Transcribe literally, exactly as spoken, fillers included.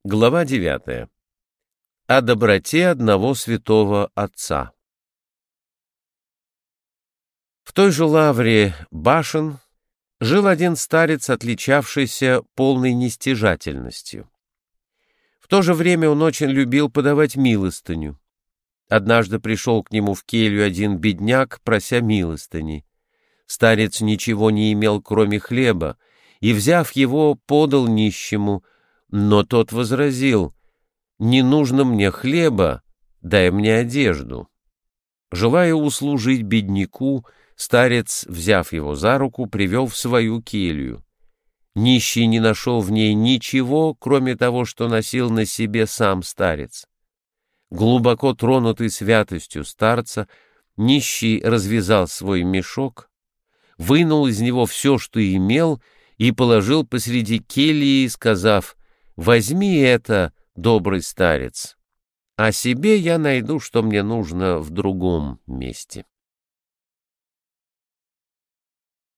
Глава девятая. О доброте одного святого отца. В той же лавре башен жил один старец, отличавшийся полной нестяжательностью. В то же время он очень любил подавать милостыню. Однажды пришел к нему в келью один бедняк, прося милостыни. Старец ничего не имел, кроме хлеба, и, взяв его, подал нищему, но тот возразил: «Не нужно мне хлеба, дай мне одежду». Желая услужить бедняку, старец, взяв его за руку, привел в свою келью. Нищий не нашел в ней ничего, кроме того, что носил на себе сам старец. Глубоко тронутый святостью старца, нищий развязал свой мешок, вынул из него все, что имел, и положил посреди кельи, сказав: «Возьми это, добрый старец, а себе я найду, что мне нужно в другом месте».